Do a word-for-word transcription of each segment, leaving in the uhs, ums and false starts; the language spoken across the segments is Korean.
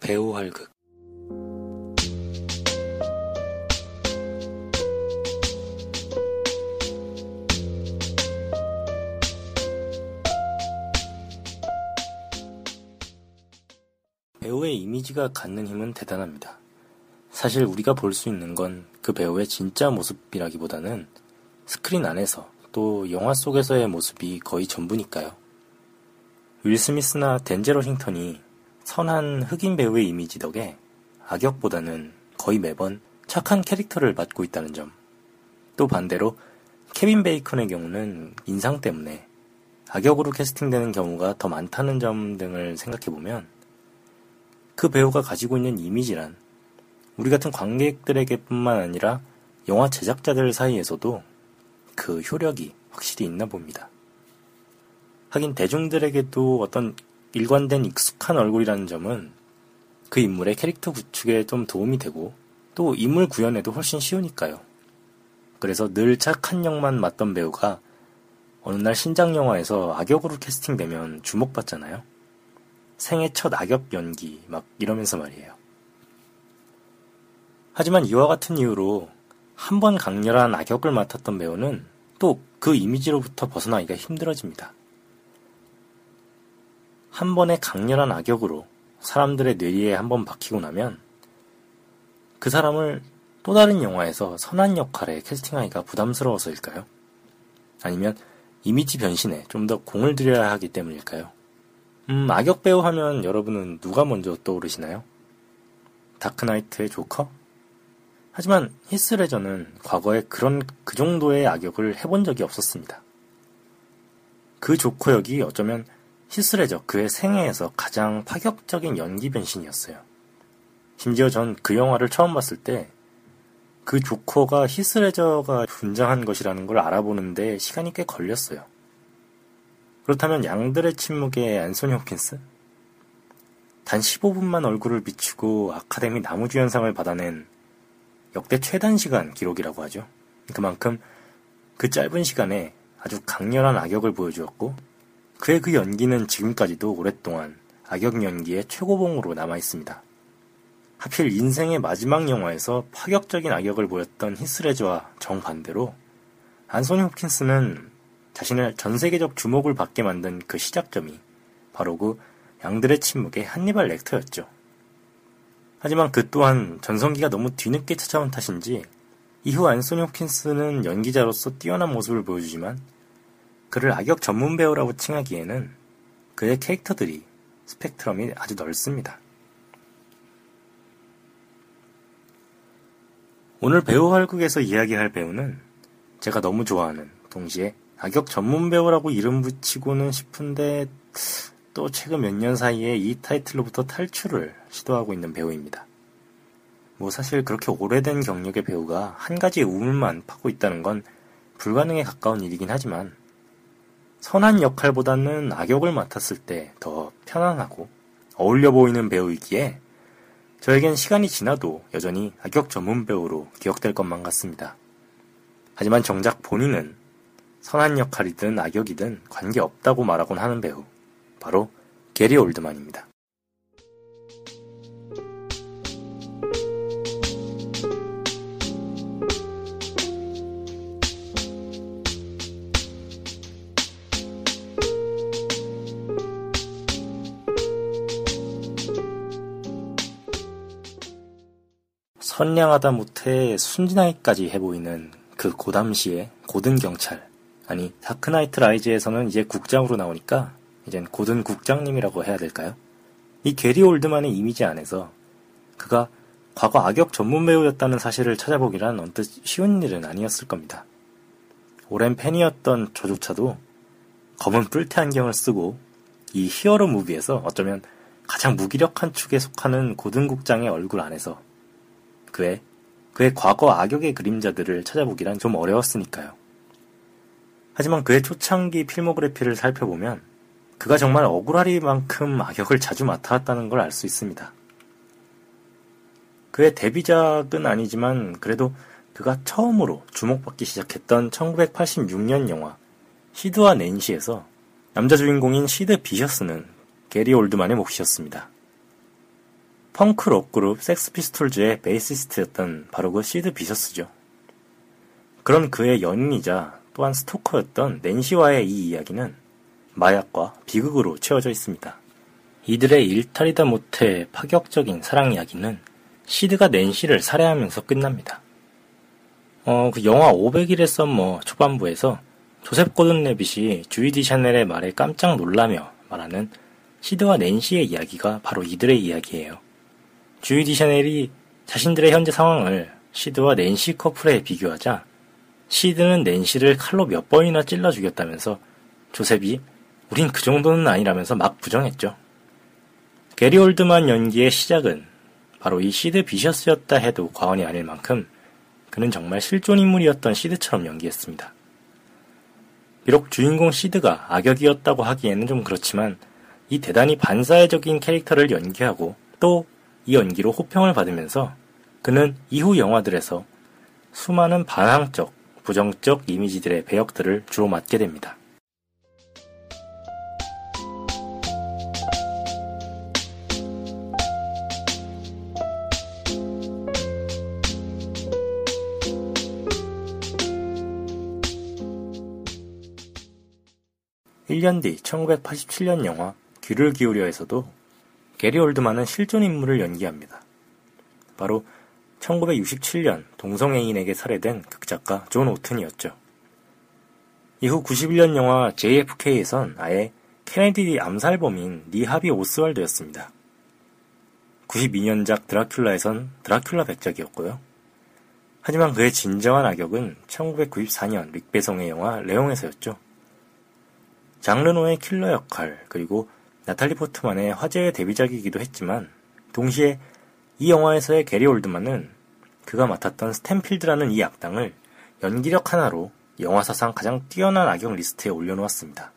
배우 활극. 배우의 이미지가 갖는 힘은 대단합니다. 사실 우리가 볼 수 있는 건 그 배우의 진짜 모습이라기보다는 스크린 안에서 또 영화 속에서의 모습이 거의 전부니까요. 윌 스미스나 덴젤 워싱턴이 선한 흑인 배우의 이미지 덕에 악역보다는 거의 매번 착한 캐릭터를 맡고 있다는 점, 또 반대로 케빈 베이컨의 경우는 인상 때문에 악역으로 캐스팅되는 경우가 더 많다는 점 등을 생각해보면 그 배우가 가지고 있는 이미지란 우리 같은 관객들에게 뿐만 아니라 영화 제작자들 사이에서도 그 효력이 확실히 있나 봅니다. 하긴 대중들에게도 어떤 일관된 익숙한 얼굴이라는 점은 그 인물의 캐릭터 구축에 좀 도움이 되고 또 인물 구현에도 훨씬 쉬우니까요. 그래서 늘 착한 역만 맡던 배우가 어느 날 신작 영화에서 악역으로 캐스팅되면 주목받잖아요. 생애 첫 악역 연기 막 이러면서 말이에요. 하지만 이와 같은 이유로 한 번 강렬한 악역을 맡았던 배우는 또 그 이미지로부터 벗어나기가 힘들어집니다. 한 번의 강렬한 악역으로 사람들의 뇌리에 한번 박히고 나면 그 사람을 또 다른 영화에서 선한 역할에 캐스팅하기가 부담스러워서일까요? 아니면 이미지 변신에 좀 더 공을 들여야 하기 때문일까요? 음, 악역 배우 하면 여러분은 누가 먼저 떠오르시나요? 다크나이트의 조커? 하지만 히스레저는 과거에 그런 그 정도의 악역을 해본 적이 없었습니다. 그 조커 역이 어쩌면 히스레저 그의 생애에서 가장 파격적인 연기 변신이었어요. 심지어 전 그 영화를 처음 봤을 때 그 조커가 히스레저가 분장한 것이라는 걸 알아보는데 시간이 꽤 걸렸어요. 그렇다면 양들의 침묵의 앤소니 홉킨스? 단 십오 분만 얼굴을 비추고 아카데미 나무주연상을 받아낸 역대 최단 시간 기록이라고 하죠. 그만큼 그 짧은 시간에 아주 강렬한 악역을 보여주었고 그의 그 연기는 지금까지도 오랫동안 악역 연기의 최고봉으로 남아있습니다. 하필 인생의 마지막 영화에서 파격적인 악역을 보였던 히스레저와 정반대로 앤소니 홉킨스는 자신을 전세계적 주목을 받게 만든 그 시작점이 바로 그 양들의 침묵의 한니발 렉터였죠. 하지만 그 또한 전성기가 너무 뒤늦게 찾아온 탓인지 이후 앤소니 홉킨스는 연기자로서 뛰어난 모습을 보여주지만 그를 악역 전문 배우라고 칭하기에는 그의 캐릭터들이 스펙트럼이 아주 넓습니다. 오늘 배우 활극에서 이야기할 배우는 제가 너무 좋아하는, 동시에 악역 전문 배우라고 이름 붙이고는 싶은데 또 최근 몇 년 사이에 이 타이틀로부터 탈출을 시도하고 있는 배우입니다. 뭐 사실 그렇게 오래된 경력의 배우가 한 가지의 우물만 파고 있다는 건 불가능에 가까운 일이긴 하지만 선한 역할보다는 악역을 맡았을 때 더 편안하고 어울려 보이는 배우이기에 저에겐 시간이 지나도 여전히 악역 전문 배우로 기억될 것만 같습니다. 하지만 정작 본인은 선한 역할이든 악역이든 관계없다고 말하곤 하는 배우, 바로 게리 올드만입니다. 선량하다 못해 순진하기까지 해보이는 그 고담시의 고든 경찰, 아니 다크나이트 라이즈에서는 이제 국장으로 나오니까 이젠 고든 국장님이라고 해야 될까요? 이 게리 올드만의 이미지 안에서 그가 과거 악역 전문 배우였다는 사실을 찾아보기란 언뜻 쉬운 일은 아니었을 겁니다. 오랜 팬이었던 저조차도 검은 뿔테 안경을 쓰고 이 히어로 무비에서 어쩌면 가장 무기력한 축에 속하는 고든 국장의 얼굴 안에서 그의, 그의 과거 악역의 그림자들을 찾아보기란 좀 어려웠으니까요. 하지만 그의 초창기 필모그래피를 살펴보면 그가 정말 억울하리만큼 악역을 자주 맡아왔다는 걸 알 수 있습니다. 그의 데뷔작은 아니지만 그래도 그가 처음으로 주목받기 시작했던 천구백팔십육 년 영화 시드와 낸시에서 남자 주인공인 시드 비셔스는 게리 올드만의 몫이었습니다. 펑크 록 그룹 섹스피스톨즈의 베이시스트였던 바로 그 시드 비셔스죠. 그런 그의 연인이자 또한 스토커였던 낸시와의 이 이야기는 마약과 비극으로 채워져 있습니다. 이들의 일탈이다 못해 파격적인 사랑 이야기는 시드가 낸시를 살해하면서 끝납니다. 어, 그 영화 오백 일의 썸머 초반부에서 조셉 고든 레빗이 주이 디 샤넬의 말에 깜짝 놀라며 말하는 시드와 낸시의 이야기가 바로 이들의 이야기예요. 주이 디 샤넬이 자신들의 현재 상황을 시드와 낸시 커플에 비교하자 시드는 낸시를 칼로 몇 번이나 찔러 죽였다면서 조셉이 우린 그 정도는 아니라면서 막 부정했죠. 게리 올드만 연기의 시작은 바로 이 시드 비셔스였다 해도 과언이 아닐 만큼 그는 정말 실존 인물이었던 시드처럼 연기했습니다. 비록 주인공 시드가 악역이었다고 하기에는 좀 그렇지만 이 대단히 반사회적인 캐릭터를 연기하고 또 이 연기로 호평을 받으면서 그는 이후 영화들에서 수많은 반항적, 부정적 이미지들의 배역들을 주로 맡게 됩니다. 일 년 뒤 천구백팔십칠 년 영화 귀를 기울여에서도 게리 올드만은 실존 인물을 연기합니다. 바로 천구백육십칠 년 동성애인에게 살해된 극작가 존 오튼이었죠. 이후 구십일 년 영화 제이에프케이에선 아예 케네디 암살범인 리 하비 오스왈드였습니다. 구십이 년작 드라큘라에선 드라큘라 백작이었고요. 하지만 그의 진정한 악역은 천구백구십사 년 릭 베송의 영화 레옹에서였죠. 장 르노의 킬러 역할, 그리고 나탈리 포트만의 화제의 데뷔작이기도 했지만 동시에 이 영화에서의 게리 올드만은 그가 맡았던 스탠필드라는 이 악당을 연기력 하나로 영화사상 가장 뛰어난 악역 리스트에 올려놓았습니다.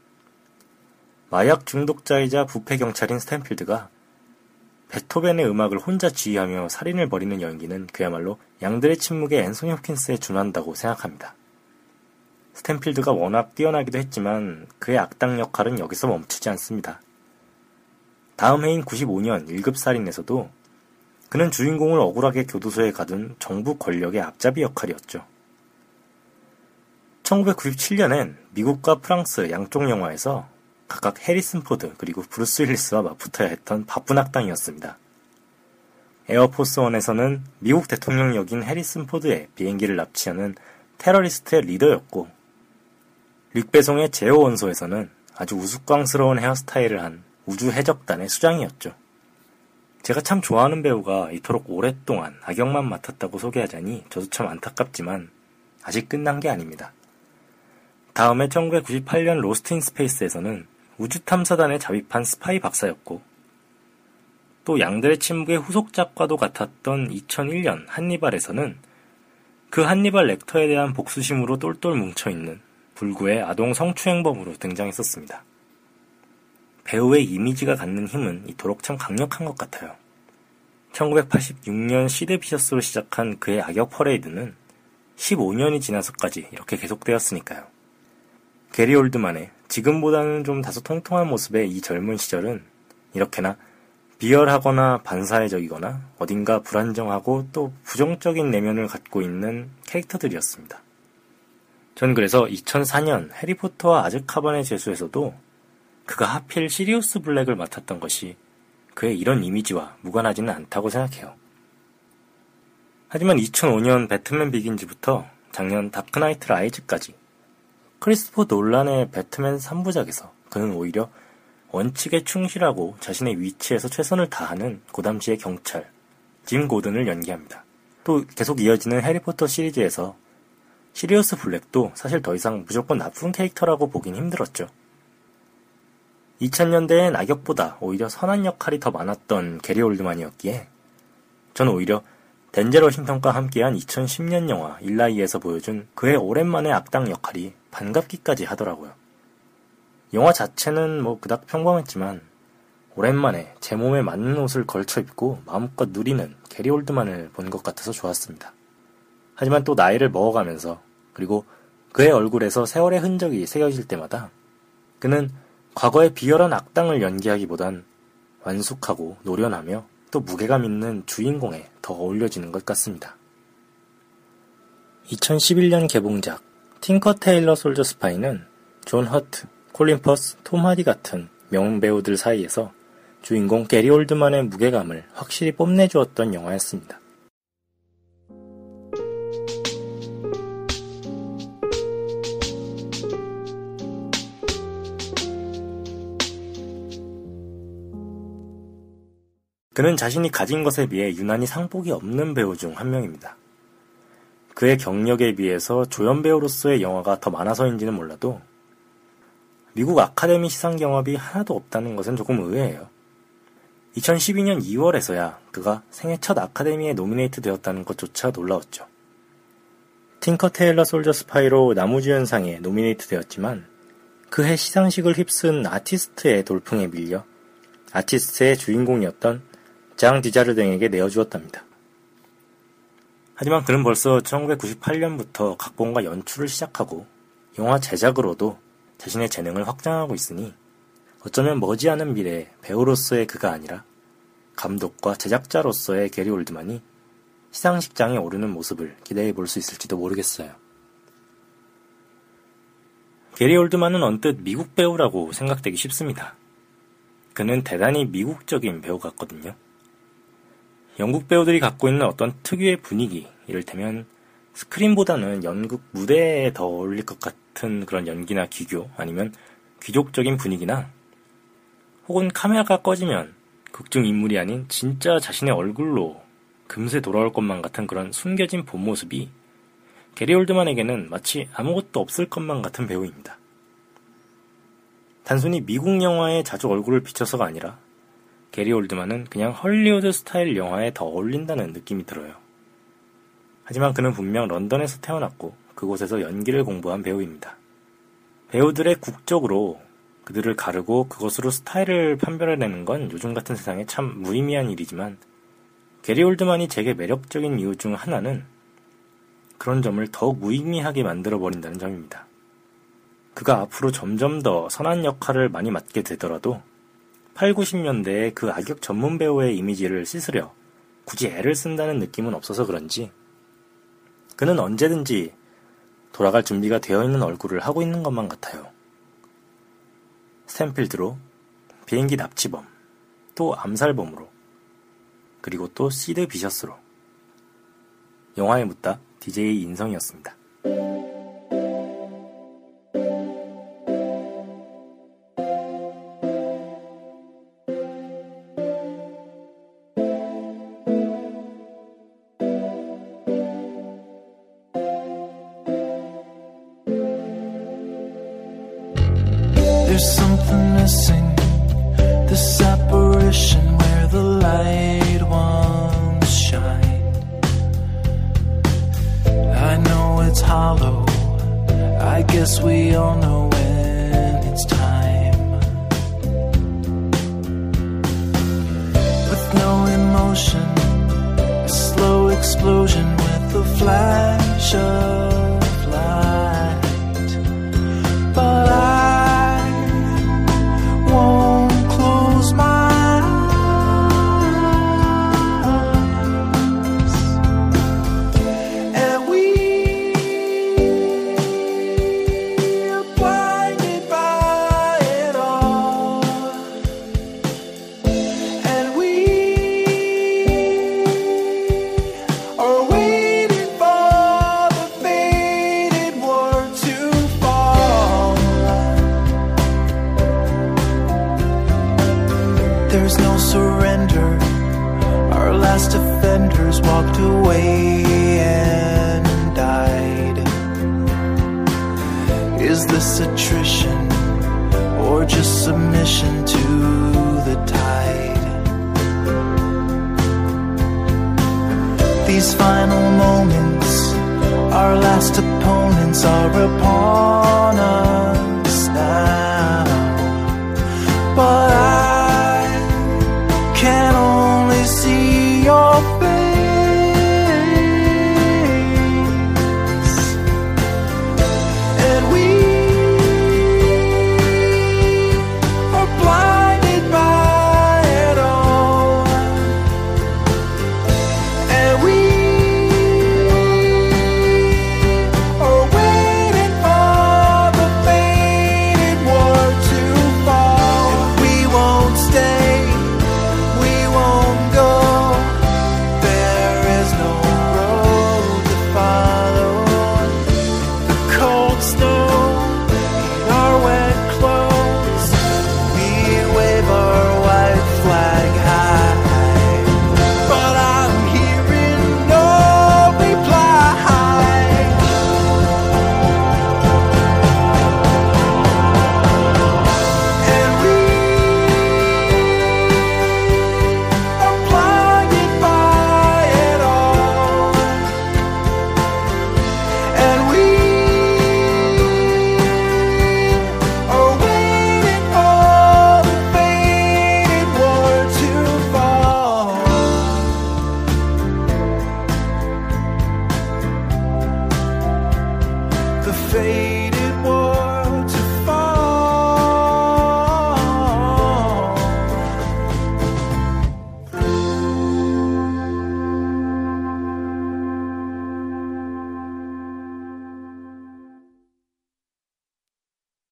마약 중독자이자 부패 경찰인 스탠필드가 베토벤의 음악을 혼자 지휘하며 살인을 벌이는 연기는 그야말로 양들의 침묵의 앤소니 홉킨스에 준한다고 생각합니다. 스탠필드가 워낙 뛰어나기도 했지만 그의 악당 역할은 여기서 멈추지 않습니다. 다음 해인 구십오 년 일 급 살인에서도 그는 주인공을 억울하게 교도소에 가둔 정부 권력의 앞잡이 역할이었죠. 천구백구십칠 년엔 미국과 프랑스 양쪽 영화에서 각각 해리슨 포드 그리고 브루스 윌리스와 맞붙어야 했던 바쁜 악당이었습니다. 에어포스 원에서는 미국 대통령 역인 해리슨 포드의 비행기를 납치하는 테러리스트의 리더였고 릭 베송의 제오 원소에서는 아주 우스꽝스러운 헤어스타일을 한 우주 해적단의 수장이었죠. 제가 참 좋아하는 배우가 이토록 오랫동안 악역만 맡았다고 소개하자니 저도 참 안타깝지만 아직 끝난 게 아닙니다. 다음에 천구백구십팔 년 로스트 인 스페이스에서는 우주탐사단에 잡입한 스파이 박사였고 또 양들의 침묵의 후속작과도 같았던 이천일 년 한니발에서는 그 한니발 렉터에 대한 복수심으로 똘똘 뭉쳐있는 불구의 아동 성추행범으로 등장했었습니다. 배우의 이미지가 갖는 힘은 이토록 참 강력한 것 같아요. 천구백팔십육 년 시드 비셔스로 시작한 그의 악역 퍼레이드는 십오 년이 지나서까지 이렇게 계속되었으니까요. 게리 올드만의 지금보다는 좀 다소 통통한 모습의 이 젊은 시절은 이렇게나 비열하거나 반사회적이거나 어딘가 불안정하고 또 부정적인 내면을 갖고 있는 캐릭터들이었습니다. 전 그래서 이천사 년 해리포터와 아즈카반의 죄수에서도 그가 하필 시리우스 블랙을 맡았던 것이 그의 이런 이미지와 무관하지는 않다고 생각해요. 하지만 이천오 년 배트맨 비긴즈부터 작년 다크나이트 라이즈까지 크리스토퍼 놀란의 배트맨 삼 부작에서 그는 오히려 원칙에 충실하고 자신의 위치에서 최선을 다하는 그 당시의 경찰 짐 고든을 연기합니다. 또 계속 이어지는 해리포터 시리즈에서 시리우스 블랙도 사실 더 이상 무조건 나쁜 캐릭터라고 보긴 힘들었죠. 이천 년대엔 악역보다 오히려 선한 역할이 더 많았던 게리 올드만이었기에 저는 오히려 덴젤 워싱턴과 함께한 이천십 년 영화 일라이에서 보여준 그의 오랜만의 악당 역할이 반갑기까지 하더라고요. 영화 자체는 뭐 그닥 평범했지만 오랜만에 제 몸에 맞는 옷을 걸쳐 입고 마음껏 누리는 게리 올드만을 본 것 같아서 좋았습니다. 하지만 또 나이를 먹어가면서 그리고 그의 얼굴에서 세월의 흔적이 새겨질 때마다 그는 과거의 비열한 악당을 연기하기보단 완숙하고 노련하며 또 무게감 있는 주인공에 더 어울려지는 것 같습니다. 이천십일 년 개봉작 틴커 테일러 솔저 스파이는 존 허트, 콜린 퍼스, 톰 하디 같은 명배우들 사이에서 주인공 게리 올드만의 무게감을 확실히 뽐내주었던 영화였습니다. 그는 자신이 가진 것에 비해 유난히 상복이 없는 배우 중 한 명입니다. 그의 경력에 비해서 조연 배우로서의 영화가 더 많아서인지는 몰라도 미국 아카데미 시상 경합이 하나도 없다는 것은 조금 의외예요. 이천십이 년 이월에서야 그가 생애 첫 아카데미에 노미네이트 되었다는 것조차 놀라웠죠. 틴커 테일러 솔저 스파이로 나무주연상에 노미네이트 되었지만 그해 시상식을 휩쓴 아티스트의 돌풍에 밀려 아티스트의 주인공이었던 장 디자르댕에게 내어주었답니다. 하지만 그는 벌써 천구백구십팔 년부터 각본과 연출을 시작하고 영화 제작으로도 자신의 재능을 확장하고 있으니 어쩌면 머지않은 미래에 배우로서의 그가 아니라 감독과 제작자로서의 게리 올드만이 시상식장에 오르는 모습을 기대해 볼 수 있을지도 모르겠어요. 게리 올드만은 언뜻 미국 배우라고 생각되기 쉽습니다. 그는 대단히 미국적인 배우 같거든요. 영국 배우들이 갖고 있는 어떤 특유의 분위기, 이를테면 스크린보다는 연극 무대에 더 어울릴 것 같은 그런 연기나 기교, 아니면 귀족적인 분위기나 혹은 카메라가 꺼지면 극중 인물이 아닌 진짜 자신의 얼굴로 금세 돌아올 것만 같은 그런 숨겨진 본 모습이 게리 올드만에게는 마치 아무것도 없을 것만 같은 배우입니다. 단순히 미국 영화에 자주 얼굴을 비춰서가 아니라 게리 올드만은 그냥 헐리우드 스타일 영화에 더 어울린다는 느낌이 들어요. 하지만 그는 분명 런던에서 태어났고 그곳에서 연기를 공부한 배우입니다. 배우들의 국적으로 그들을 가르고 그것으로 스타일을 판별해내는 건 요즘 같은 세상에 참 무의미한 일이지만 게리 올드만이 제게 매력적인 이유 중 하나는 그런 점을 더욱 무의미하게 만들어버린다는 점입니다. 그가 앞으로 점점 더 선한 역할을 많이 맡게 되더라도 팔, 구십 년대의 그 악역 전문 배우의 이미지를 씻으려 굳이 애를 쓴다는 느낌은 없어서 그런지 그는 언제든지 돌아갈 준비가 되어 있는 얼굴을 하고 있는 것만 같아요. 스탠필드로, 비행기 납치범, 또 암살범으로, 그리고 또 시드 비셔스로. 영화에 묻다 디제이 인성이었습니다. There's something missing, this apparition where the light once shined. I know it's hollow, I guess we all know when it's time. With no emotion, a slow explosion with a flash of light. But I won't close my eyes, and we are blinded by it all, and we are waiting for the faded word to fall. There's no surrender, our last offenders walked away and died. Is this attrition or just submission to the tide? These final moments, our last opponents are upon